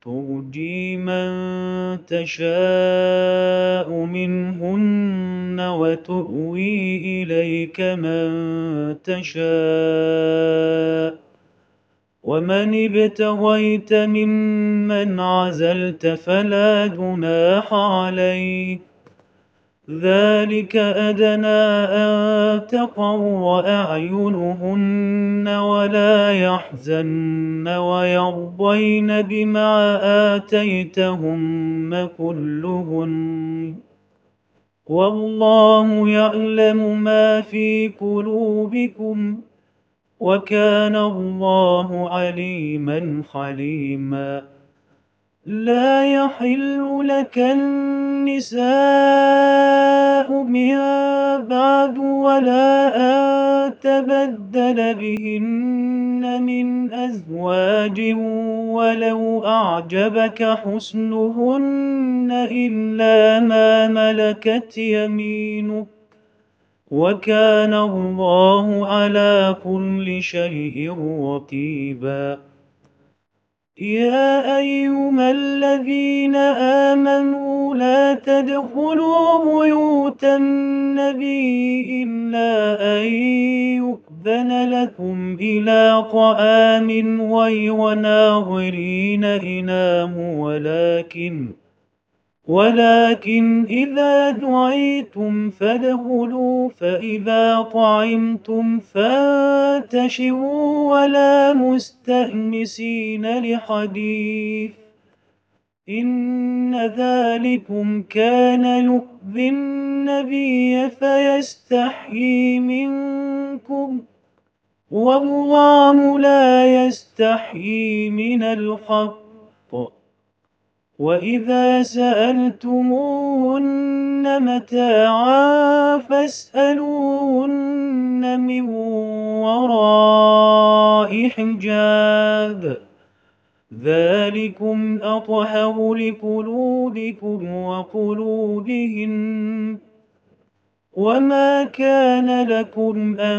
ترجي من تشاء منهن وتؤوي إليك من تشاء ومن ابتغيت ممن عزلت فلا جناح عليك ذلك أدنى أن تقر أعينهن ولا يحزن ويرضين بما آتيتهن كلهن والله يعلم ما في قلوبكم وكان الله عليما حليما لا يحل لك النساء من بعد ولا أن تبدل بهن من أزواج ولو أعجبك حسنهن إلا ما ملكت يمينك وكان الله على كل شيء رقيبا يا أيها الذين آمنوا لا تدخلوا بيوت النبي إلا أن يؤذن لكم إلى طعام غير ناظرين إناه ولكن إذا دعيتم فادخلوا فإذا طعمتم فانتشروا ولا مستأنسين لحديث إن ذلكم كان يؤذي النبي فيستحيي منكم والله لا يستحيي من الحق وإذا سألتموهن متاعا فاسألوهن من وراء حجاب ذلكم أطهر لقلوبكم وقلوبهن وما كان لكم أن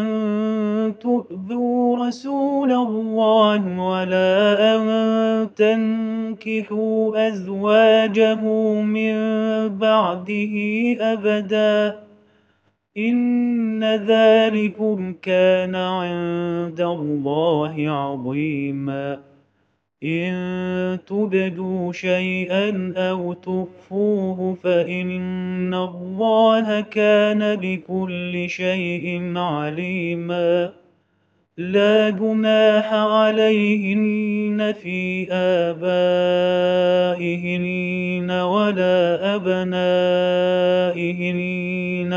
تؤذوا رسول الله ولا أن تنكحوا أزواجه من بعده أبدا إن ذلكم كان عند الله عظيما إن تبدوا شيئا أو تخفوه فإن الله كان بكل شيء عليما لا جناح عليهن في آبائهن ولا أبنائهن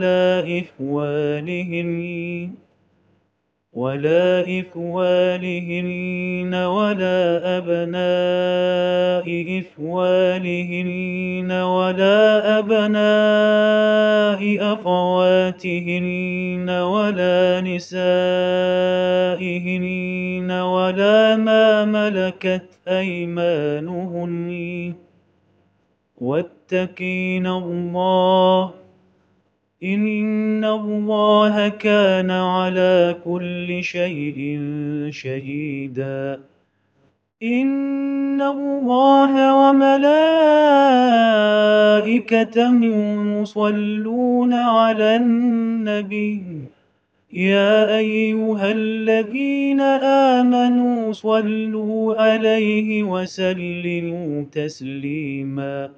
ولا إخوانهن ولا أبناء إخوانهن ولا أبناء أخواتهن ولا نسائهن ولا ما ملكت أيمانهن واتقين الله إن الله كان على كل شيء شهيدا إن الله وملائكته يصلون على النبي يا أيها الذين آمنوا صلوا عليه وسلموا تسليما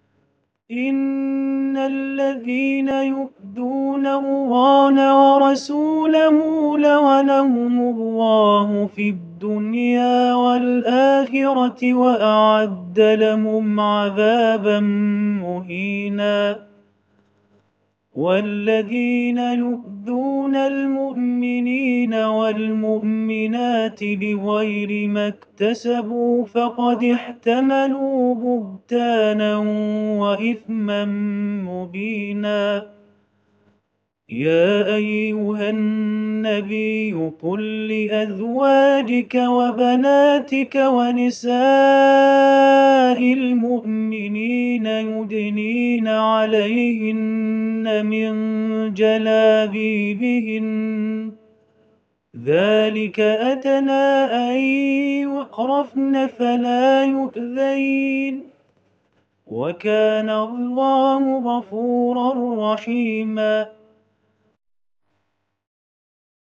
إن الذين يؤذون الله ورسوله لعنهم الله في الدنيا والآخرة وأعد لهم عذابا مهينا والذين يؤذون المؤمنين والمؤمنات بغير ما اكتسبوا فقد احتملوا بهتانا وإثما مبينا يا أيها النبي قل لأزواجك وبناتك ونساء المؤمنين يدنين عليهن من جلابيبهن ذلك أدنى أن يعرفن فلا يؤذين وكان الله غفورا رحيما.